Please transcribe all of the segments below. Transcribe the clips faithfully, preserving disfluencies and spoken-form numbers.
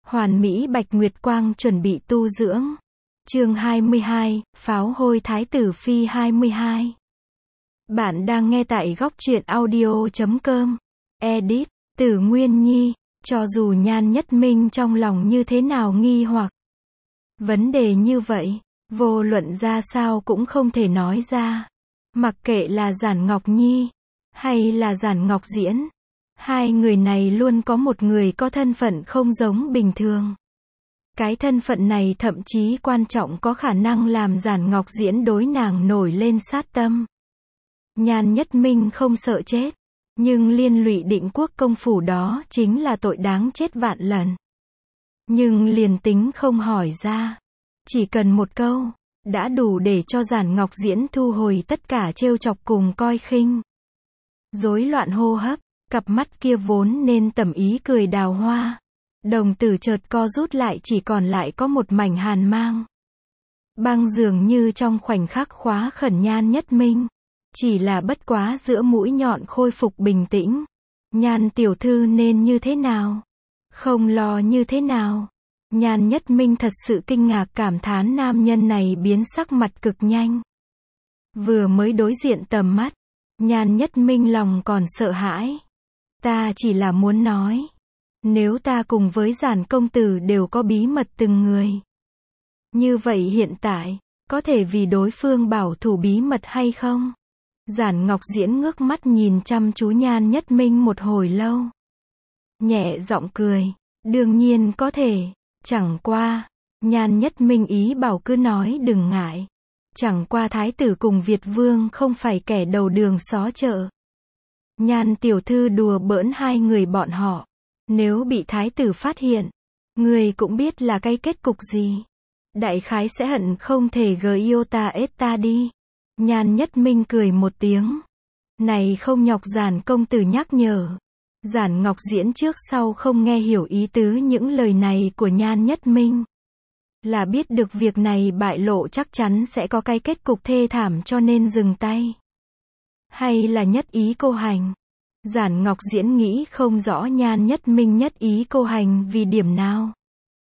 Hoàn Mỹ Bạch Nguyệt Quang chuẩn bị tu dưỡng. Chương hai mươi hai, Pháo hôi Thái tử Phi hai mươi hai. Bạn đang nghe tại góc truyện audio chấm com. Edit, Tử Nguyên Nhi, cho dù Nhan Nhất Minh trong lòng như thế nào nghi hoặc. Vấn đề như vậy, vô luận ra sao cũng không thể nói ra. Mặc kệ là Giản Ngọc Nhi, hay là Giản Ngọc Diễn. Hai người này luôn có một người có thân phận không giống bình thường. Cái thân phận này thậm chí quan trọng có khả năng làm Giản Ngọc Diễn đối nàng nổi lên sát tâm. Nhan Nhất Minh không sợ chết, nhưng liên lụy Định Quốc công phủ đó chính là tội đáng chết vạn lần. Nhưng liền tính không hỏi ra, chỉ cần một câu, đã đủ để cho Giản Ngọc Diễn thu hồi tất cả trêu chọc cùng coi khinh. Rối loạn hô hấp, cặp mắt kia vốn nên tẩm ý cười đào hoa. Đồng tử chợt co rút lại chỉ còn lại có một mảnh hàn mang. Băng dường như trong khoảnh khắc khóa khẩn Nhan Nhất Minh. Chỉ là bất quá giữa mũi nhọn khôi phục bình tĩnh. Nhan tiểu thư nên như thế nào? Không lo như thế nào? Nhan Nhất Minh thật sự kinh ngạc cảm thán nam nhân này biến sắc mặt cực nhanh. Vừa mới đối diện tầm mắt, Nhan Nhất Minh lòng còn sợ hãi. Ta chỉ là muốn nói, nếu ta cùng với Giản công tử đều có bí mật từng người, như vậy hiện tại, có thể vì đối phương bảo thủ bí mật hay không? Giản Ngọc Diễn ngước mắt nhìn chăm chú Nhan Nhất Minh một hồi lâu. Nhẹ giọng cười, đương nhiên có thể, chẳng qua, Nhan Nhất Minh ý bảo cứ nói đừng ngại. Chẳng qua thái tử cùng Việt vương không phải kẻ đầu đường xó chợ. Nhan tiểu thư đùa bỡn hai người bọn họ. Nếu bị thái tử phát hiện, người cũng biết là cái kết cục gì. Đại khái sẽ hận không thể gợi yêu ta ết ta đi. Nhan Nhất Minh cười một tiếng. Này không nhọc Giản công tử nhắc nhở. Giản Ngọc Diễn trước sau không nghe hiểu ý tứ những lời này của Nhan Nhất Minh. Là biết được việc này bại lộ chắc chắn sẽ có cái kết cục thê thảm cho nên dừng tay. Hay là nhất ý cô hành? Giản Ngọc Diễn nghĩ không rõ Nhan Nhất Minh nhất ý cô hành vì điểm nào.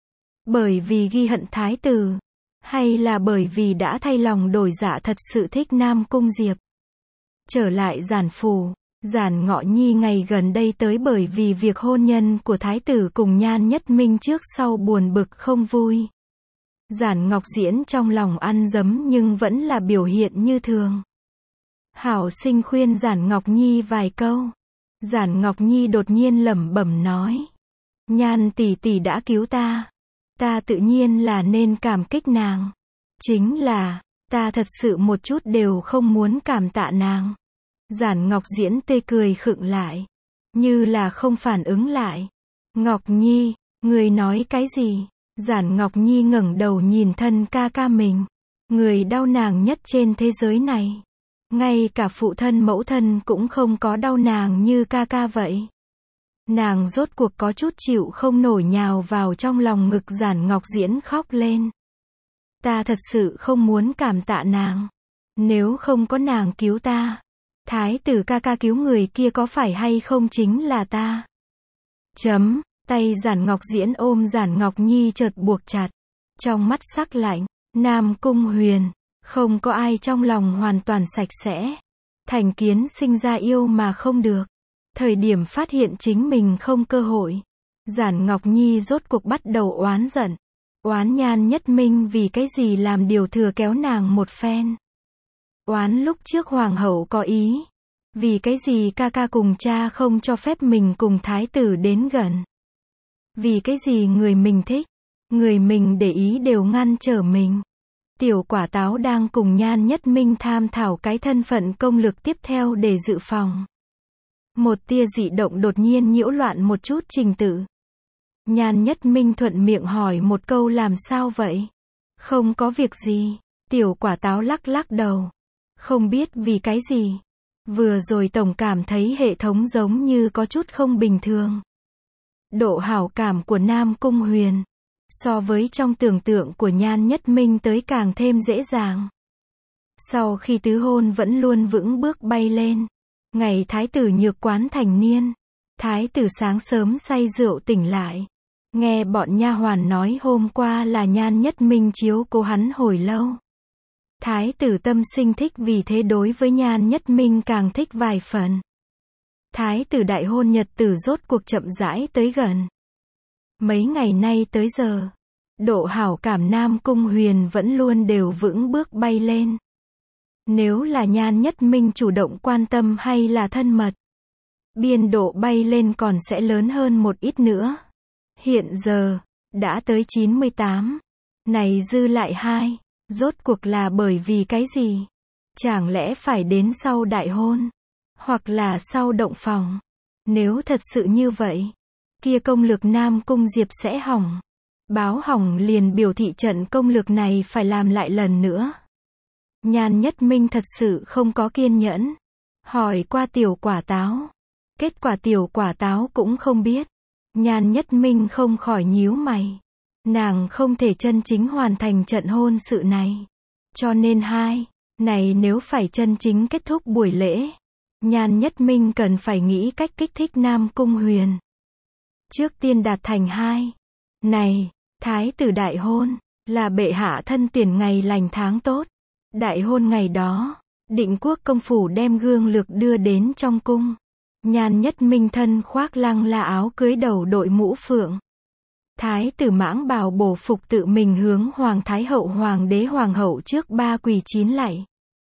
Bởi vì ghi hận thái tử, hay là bởi vì đã thay lòng đổi dạ thật sự thích Nam Cung Diệp. Trở lại Giản phủ, Giản Ngọ Nhi ngày gần đây tới bởi vì việc hôn nhân của thái tử cùng Nhan Nhất Minh trước sau buồn bực không vui. Giản Ngọc Diễn trong lòng ăn dấm nhưng vẫn là biểu hiện như thường. Hảo sinh khuyên Giản Ngọc Nhi vài câu. Giản Ngọc Nhi đột nhiên lẩm bẩm nói. Nhan tỷ tỷ đã cứu ta. Ta tự nhiên là nên cảm kích nàng. Chính là, ta thật sự một chút đều không muốn cảm tạ nàng. Giản Ngọc Diễn tê cười khựng lại. Như là không phản ứng lại. Ngọc Nhi, người nói cái gì? Giản Ngọc Nhi ngẩng đầu nhìn thân ca ca mình. Người đau nàng nhất trên thế giới này. Ngay cả phụ thân mẫu thân cũng không có đau nàng như ca ca vậy. Nàng rốt cuộc có chút chịu không nổi nhào vào trong lòng ngực Giản Ngọc Diễn khóc lên. Ta thật sự không muốn cảm tạ nàng. Nếu không có nàng cứu ta, thái tử ca ca cứu người kia có phải hay không chính là ta. Chấm, tay Giản Ngọc Diễn ôm Giản Ngọc Nhi chợt buộc chặt. Trong mắt sắc lạnh, Nam Cung Huyền. Không có ai trong lòng hoàn toàn sạch sẽ. Thành kiến sinh ra yêu mà không được. Thời điểm phát hiện chính mình không cơ hội, Giản Ngọc Nhi rốt cuộc bắt đầu oán giận. Oán Nhan Nhất Minh vì cái gì làm điều thừa kéo nàng một phen. Oán lúc trước hoàng hậu có ý. Vì cái gì ca ca cùng cha không cho phép mình cùng thái tử đến gần. Vì cái gì người mình thích, người mình để ý đều ngăn trở mình. Tiểu quả táo đang cùng Nhan Nhất Minh tham thảo cái thân phận công lược tiếp theo để dự phòng. Một tia dị động đột nhiên nhiễu loạn một chút trình tự. Nhan Nhất Minh thuận miệng hỏi một câu làm sao vậy? Không có việc gì. Tiểu quả táo lắc lắc đầu. Không biết vì cái gì. Vừa rồi tổng cảm thấy hệ thống giống như có chút không bình thường. Độ hảo cảm của Nam Cung Huyền so với trong tưởng tượng của Nhan Nhất Minh tới càng thêm dễ dàng. Sau khi tứ hôn vẫn luôn vững bước bay lên. Ngày thái tử nhược quán thành niên, thái tử sáng sớm say rượu tỉnh lại. Nghe bọn nha hoàn nói hôm qua là Nhan Nhất Minh chiếu cố hắn hồi lâu. Thái tử tâm sinh thích, vì thế đối với Nhan Nhất Minh càng thích vài phần. Thái tử đại hôn nhật tử rốt cuộc chậm rãi tới gần. Mấy ngày nay tới giờ, độ hảo cảm Nam Cung Huyền vẫn luôn đều vững bước bay lên. Nếu là Nhan Nhất Minh chủ động quan tâm hay là thân mật, biên độ bay lên còn sẽ lớn hơn một ít nữa. Hiện giờ, đã tới chín mươi tám. Này dư lại hai. Rốt cuộc là bởi vì cái gì? Chẳng lẽ phải đến sau đại hôn? Hoặc là sau động phòng? Nếu thật sự như vậy, kia công lược Nam Cung Diệp sẽ hỏng. Báo hỏng liền biểu thị trận công lược này phải làm lại lần nữa. Nhan Nhất Minh thật sự không có kiên nhẫn. Hỏi qua tiểu quả táo. Kết quả tiểu quả táo cũng không biết. Nhan Nhất Minh không khỏi nhíu mày. Nàng không thể chân chính hoàn thành trận hôn sự này. Cho nên hai, này nếu phải chân chính kết thúc buổi lễ, Nhan Nhất Minh cần phải nghĩ cách kích thích Nam Cung Huyền. Trước tiên đạt thành hai. Này, thái tử đại hôn, là bệ hạ thân tuyển ngày lành tháng tốt. Đại hôn ngày đó, Định Quốc công phủ đem gương lược đưa đến trong cung. Nhan Nhất Minh thân khoác lăng la áo cưới, đầu đội mũ phượng. Thái tử mãng bào bổ phục, tự mình hướng Hoàng Thái Hậu Hoàng đế Hoàng hậu trước ba quỳ chín lạy.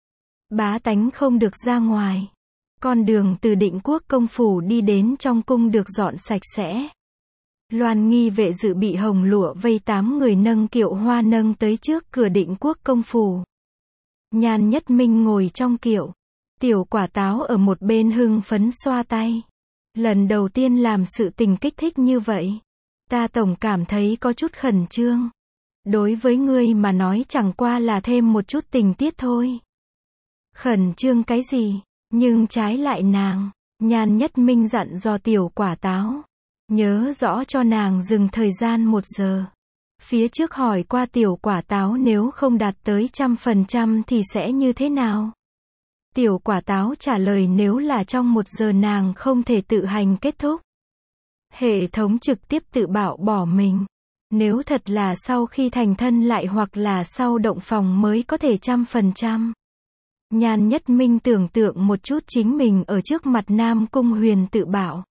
Bá tánh không được ra ngoài. Con đường từ Định Quốc công phủ đi đến trong cung được dọn sạch sẽ. Loan nghi vệ dự bị hồng lụa vây tám người nâng kiệu hoa nâng tới trước cửa Định Quốc công phủ. Nhan Nhất Minh ngồi trong kiệu. Tiểu quả táo ở một bên hưng phấn xoa tay. Lần đầu tiên làm sự tình kích thích như vậy. Ta tổng cảm thấy có chút khẩn trương. Đối với ngươi mà nói chẳng qua là thêm một chút tình tiết thôi. Khẩn trương cái gì? Nhưng trái lại nàng, Nhan Nhất Minh dặn dò tiểu quả táo. Nhớ rõ cho nàng dừng thời gian một giờ. Phía trước hỏi qua tiểu quả táo nếu không đạt tới trăm phần trăm thì sẽ như thế nào? Tiểu quả táo trả lời nếu là trong một giờ nàng không thể tự hành kết thúc. Hệ thống trực tiếp tự bảo bỏ mình. Nếu thật là sau khi thành thân lại hoặc là sau động phòng mới có thể trăm phần trăm. Nhan Nhất Minh tưởng tượng một chút chính mình ở trước mặt Nam Cung Huyền tự bảo.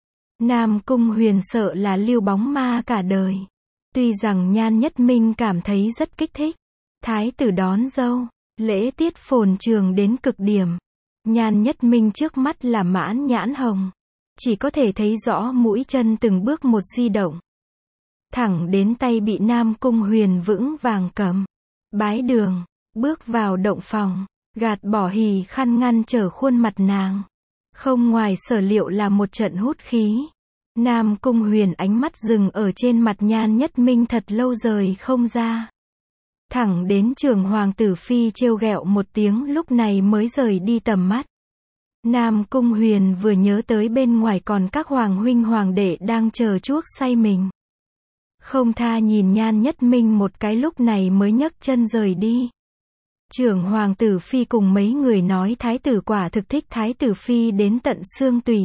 Nam Cung Huyền sợ là lưu bóng ma cả đời. Tuy rằng Nhan Nhất Minh cảm thấy rất kích thích. Thái tử đón dâu, lễ tiết phồn trường đến cực điểm. Nhan Nhất Minh trước mắt là mãn nhãn hồng. Chỉ có thể thấy rõ mũi chân từng bước một di động. Thẳng đến tay bị Nam Cung Huyền vững vàng cầm. Bái đường, bước vào động phòng, gạt bỏ hì khăn ngăn trở khuôn mặt nàng. Không ngoài sở liệu là một trận hút khí. Nam Cung Huyền ánh mắt dừng ở trên mặt Nhan Nhất Minh thật lâu rời không ra. Thẳng đến Trường Hoàng tử phi trêu ghẹo một tiếng lúc này mới rời đi tầm mắt. Nam Cung Huyền vừa nhớ tới bên ngoài còn các hoàng huynh hoàng đệ đang chờ chuốc say mình. Không tha nhìn Nhan Nhất Minh một cái lúc này mới nhấc chân rời đi. Trưởng Hoàng tử phi cùng mấy người nói thái tử quả thực thích thái tử phi đến tận xương tủy.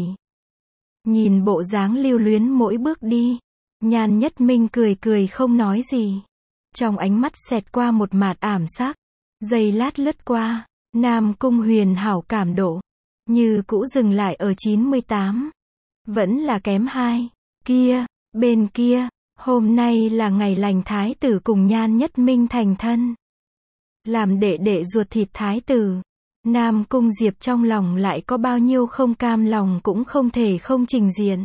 Nhìn bộ dáng lưu luyến mỗi bước đi, Nhan Nhất Minh cười cười không nói gì. Trong ánh mắt xẹt qua một mạt ảm sắc. Giây lát lướt qua, Nam Cung Huyền hảo cảm độ. Như cũ dừng lại ở chín mươi tám. Vẫn là kém hai. Kia, bên kia, hôm nay là ngày lành thái tử cùng Nhan Nhất Minh thành thân. Làm đệ đệ ruột thịt thái tử. Nam Cung Diệp trong lòng lại có bao nhiêu không cam lòng cũng không thể không trình diện.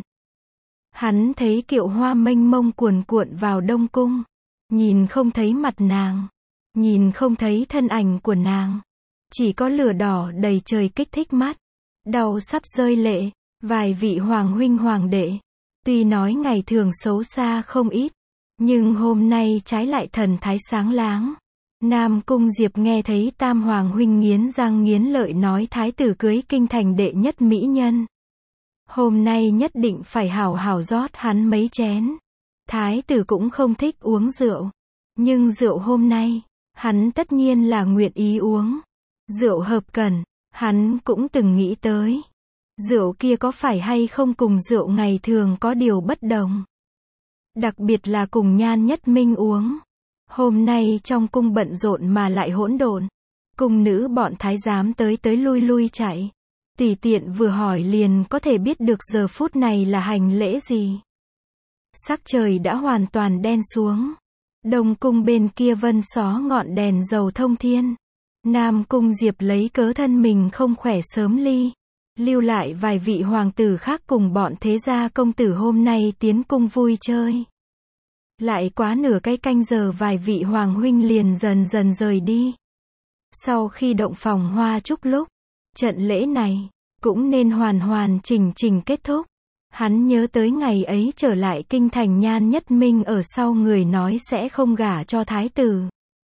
Hắn thấy kiệu hoa mênh mông cuồn cuộn vào Đông Cung. Nhìn không thấy mặt nàng. Nhìn không thấy thân ảnh của nàng. Chỉ có lửa đỏ đầy trời kích thích mắt. Đau sắp rơi lệ. Vài vị hoàng huynh hoàng đệ. Tuy nói ngày thường xấu xa không ít. Nhưng hôm nay trái lại thần thái sáng láng. Nam Cung Diệp nghe thấy tam hoàng huynh nghiến răng nghiến lợi nói thái tử cưới kinh thành đệ nhất mỹ nhân. Hôm nay nhất định phải hảo hảo rót hắn mấy chén. Thái tử cũng không thích uống rượu. Nhưng rượu hôm nay, hắn tất nhiên là nguyện ý uống. Rượu hợp cần, hắn cũng từng nghĩ tới. Rượu kia có phải hay không cùng rượu ngày thường có điều bất đồng. Đặc biệt là cùng Nhan Nhất Minh uống. Hôm nay trong cung bận rộn mà lại hỗn độn. Cung nữ bọn thái giám tới tới lui lui chạy. Tùy tiện vừa hỏi liền có thể biết được giờ phút này là hành lễ gì. Sắc trời đã hoàn toàn đen xuống. Đông cung bên kia vân xó ngọn đèn dầu thông thiên. Nam cung Diệp lấy cớ thân mình không khỏe sớm ly. Lưu lại vài vị hoàng tử khác cùng bọn thế gia công tử hôm nay tiến cung vui chơi. Lại quá nửa cái canh giờ vài vị hoàng huynh liền dần dần rời đi. Sau khi động phòng hoa chúc lúc, trận lễ này cũng nên hoàn hoàn chỉnh chỉnh kết thúc. Hắn nhớ tới ngày ấy trở lại kinh thành Nhan Nhất Minh ở sau người nói sẽ không gả cho thái tử.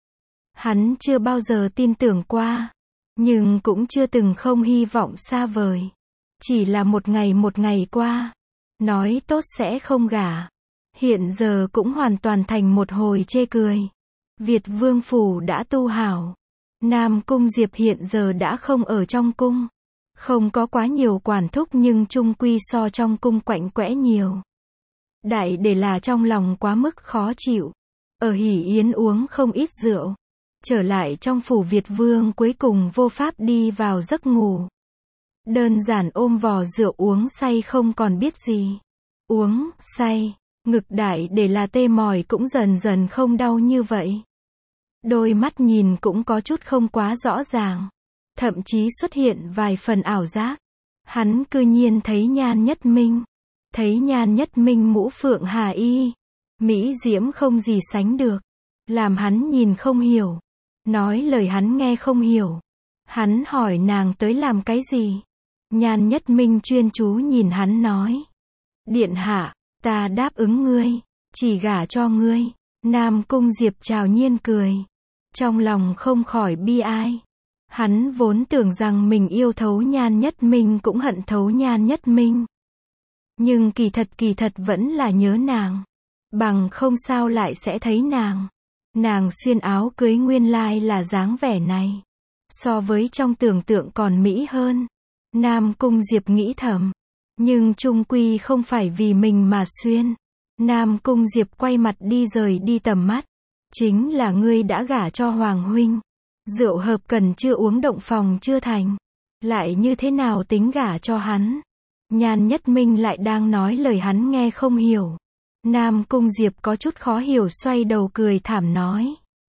Hắn chưa bao giờ tin tưởng qua, nhưng cũng chưa từng không hy vọng xa vời. Chỉ là một ngày một ngày qua, nói tốt sẽ không gả. Hiện giờ cũng hoàn toàn thành một hồi chê cười. Việt Vương Phủ đã tu hảo. Nam Cung Diệp hiện giờ đã không ở trong cung. Không có quá nhiều quản thúc nhưng chung quy so trong cung quạnh quẽ nhiều. Đại để là trong lòng quá mức khó chịu. Ở hỉ yến uống không ít rượu. Trở lại trong phủ Việt Vương cuối cùng vô pháp đi vào giấc ngủ. Đơn giản ôm vò rượu uống say không còn biết gì. Uống, say, ngực đại để là tê mỏi cũng dần dần không đau như vậy. Đôi mắt nhìn cũng có chút không quá rõ ràng. Thậm chí xuất hiện vài phần ảo giác. Hắn cư nhiên thấy Nhan Nhất Minh. Thấy Nhan Nhất Minh mũ phượng hà y. Mỹ diễm không gì sánh được. Làm hắn nhìn không hiểu. Nói lời hắn nghe không hiểu. Hắn hỏi nàng tới làm cái gì? Nhan Nhất Minh chuyên chú nhìn hắn nói. Điện hạ, ta đáp ứng ngươi. Chỉ gả cho ngươi. Nam Cung Diệp trào nhiên cười. Trong lòng không khỏi bi ai. Hắn vốn tưởng rằng mình yêu thấu Nhan Nhất Minh cũng hận thấu Nhan Nhất Minh. Nhưng kỳ thật kỳ thật vẫn là nhớ nàng. Bằng không sao lại sẽ thấy nàng. Nàng xuyên áo cưới nguyên lai là dáng vẻ này. So với trong tưởng tượng còn mỹ hơn. Nam Cung Diệp nghĩ thầm. Nhưng chung quy không phải vì mình mà xuyên. Nam Cung Diệp quay mặt đi rời đi tầm mắt. Chính là ngươi đã gả cho Hoàng huynh. Rượu hợp cần chưa uống động phòng chưa thành. Lại như thế nào tính gả cho hắn? Nhan Nhất Minh lại đang nói lời hắn nghe không hiểu. Nam Cung Diệp có chút khó hiểu xoay đầu cười thảm nói.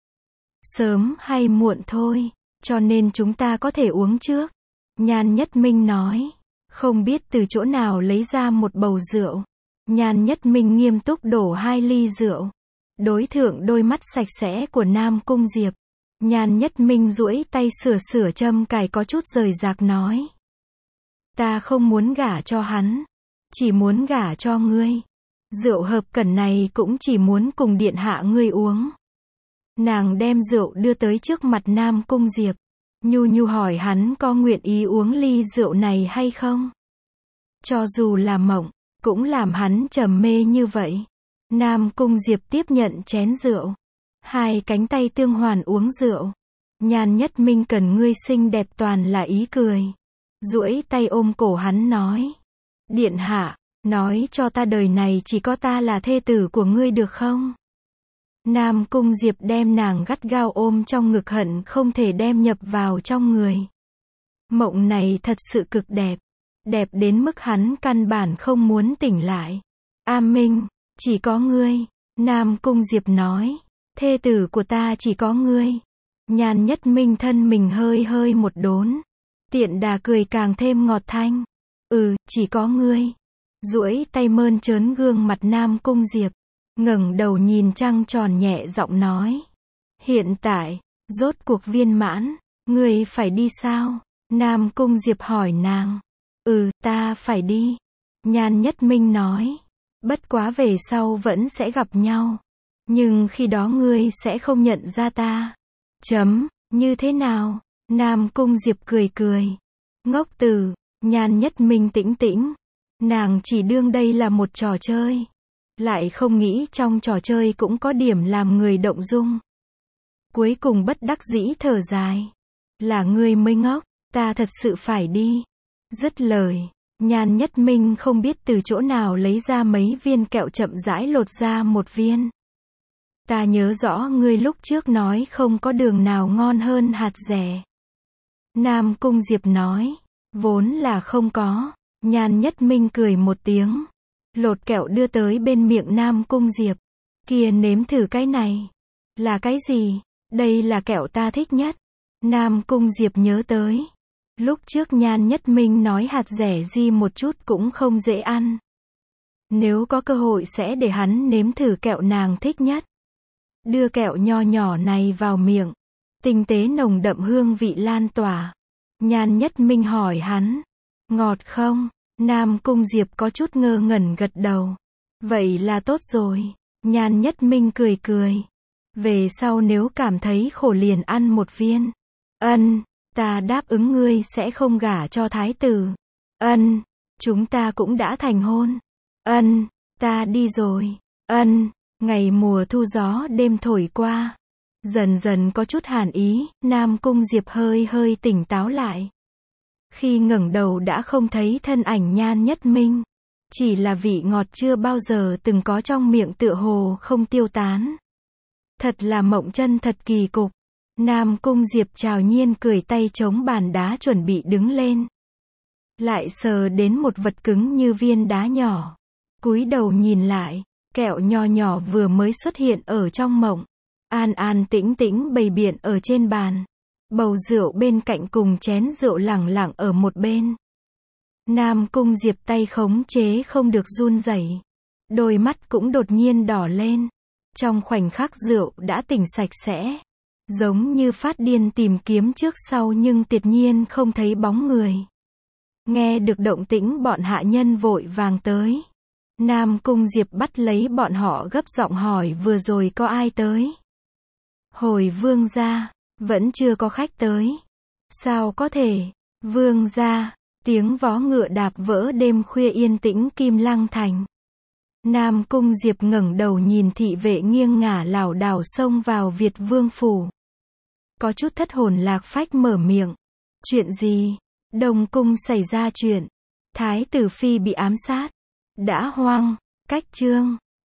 Sớm hay muộn thôi, cho nên chúng ta có thể uống trước. Nhan Nhất Minh nói. Không biết từ chỗ nào lấy ra một bầu rượu. Nhan Nhất Minh nghiêm túc đổ hai ly rượu. Đối thượng đôi mắt sạch sẽ của Nam Cung Diệp. Nhan Nhất Minh duỗi tay sửa sửa châm cài có chút rời rạc nói. Ta không muốn gả cho hắn. Chỉ muốn gả cho ngươi. Rượu hợp cẩn này cũng chỉ muốn cùng điện hạ ngươi uống. Nàng đem rượu đưa tới trước mặt Nam Cung Diệp. Nhu nhu hỏi hắn có nguyện ý uống ly rượu này hay không. Cho dù là mộng, cũng làm hắn trầm mê như vậy. Nam Cung Diệp tiếp nhận chén rượu. Hai cánh tay tương hoàn uống rượu. Nhan Nhất Minh cần ngươi xinh đẹp toàn là ý cười. Duỗi tay ôm cổ hắn nói. Điện hạ, nói cho ta đời này chỉ có ta là thê tử của ngươi được không? Nam Cung Diệp đem nàng gắt gao ôm trong ngực hận không thể đem nhập vào trong người. Mộng này thật sự cực đẹp. Đẹp đến mức hắn căn bản không muốn tỉnh lại. A Minh, chỉ có ngươi. Nam Cung Diệp nói. Thê tử của ta chỉ có ngươi. Nhan Nhất Minh thân mình hơi hơi một đốn. Tiện đà cười càng thêm ngọt thanh. Ừ, chỉ có ngươi. Duỗi tay mơn trớn gương mặt Nam Cung Diệp. Ngẩng đầu nhìn trăng tròn nhẹ giọng nói. Hiện tại, rốt cuộc viên mãn, ngươi phải đi sao? Nam Cung Diệp hỏi nàng. Ừ, ta phải đi. Nhan Nhất Minh nói. Bất quá về sau vẫn sẽ gặp nhau. Nhưng khi đó ngươi sẽ không nhận ra ta. Chấm, như thế nào? Nam Cung Diệp cười cười. Ngốc tử, Nhan Nhất Minh tĩnh tĩnh. Nàng chỉ đương đây là một trò chơi. Lại không nghĩ trong trò chơi cũng có điểm làm người động dung. Cuối cùng bất đắc dĩ thở dài. Là ngươi mới ngốc, ta thật sự phải đi. Dứt lời, Nhan Nhất Minh không biết từ chỗ nào lấy ra mấy viên kẹo, chậm rãi lột ra một viên. Ta nhớ rõ ngươi lúc trước nói không có đường nào ngon hơn hạt dẻ. Nam Cung Diệp nói, vốn là không có. Nhan Nhất Minh cười một tiếng, lột kẹo đưa tới bên miệng Nam Cung Diệp. Kia, nếm thử cái này. Là cái gì? Đây là kẹo ta thích nhất. Nam Cung Diệp nhớ tới. Lúc trước Nhan Nhất Minh nói hạt dẻ gì một chút cũng không dễ ăn. Nếu có cơ hội sẽ để hắn nếm thử kẹo nàng thích nhất. Đưa kẹo nho nhỏ này vào miệng. Tinh tế nồng đậm hương vị lan tỏa. Nhan Nhất Minh hỏi hắn, ngọt không? Nam Cung Diệp có chút ngơ ngẩn gật đầu. Vậy là tốt rồi. Nhan Nhất Minh cười cười. Về sau nếu cảm thấy khổ liền ăn một viên. Ân, ta đáp ứng ngươi sẽ không gả cho thái tử. Ân, chúng ta cũng đã thành hôn. Ân, ta đi rồi. Ân, ngày mùa thu gió đêm thổi qua. Dần dần có chút hàn ý, Nam Cung Diệp hơi hơi tỉnh táo lại. Khi ngẩng đầu đã không thấy thân ảnh Nhan Nhất Minh. Chỉ là vị ngọt chưa bao giờ từng có trong miệng tựa hồ không tiêu tán. Thật là mộng chân thật kỳ cục. Nam Cung Diệp trào nhiên cười, tay chống bàn đá chuẩn bị đứng lên. Lại sờ đến một vật cứng như viên đá nhỏ. Cúi đầu nhìn lại, kẹo nho nhỏ vừa mới xuất hiện ở trong mộng. An an tĩnh tĩnh bày biện ở trên bàn. Bầu rượu bên cạnh cùng chén rượu lẳng lặng ở một bên. Nam Cung Diệp tay khống chế không được run rẩy. Đôi mắt cũng đột nhiên đỏ lên. Trong khoảnh khắc rượu đã tỉnh sạch sẽ. Giống như phát điên tìm kiếm trước sau nhưng tuyệt nhiên không thấy bóng người. Nghe được động tĩnh bọn hạ nhân vội vàng tới. Nam Cung Diệp bắt lấy bọn họ gấp giọng hỏi vừa rồi có ai tới? Hồi vương gia, vẫn chưa có khách tới. Sao có thể? Vương gia, tiếng vó ngựa đạp vỡ đêm khuya yên tĩnh Kim Lăng thành. Nam Cung Diệp ngẩng đầu nhìn thị vệ nghiêng ngả lảo đảo xông vào Việt Vương phủ. Có chút thất hồn lạc phách mở miệng. Chuyện gì? Đông cung xảy ra chuyện. Thái tử phi bị ám sát. Đã hoang. Cách chương.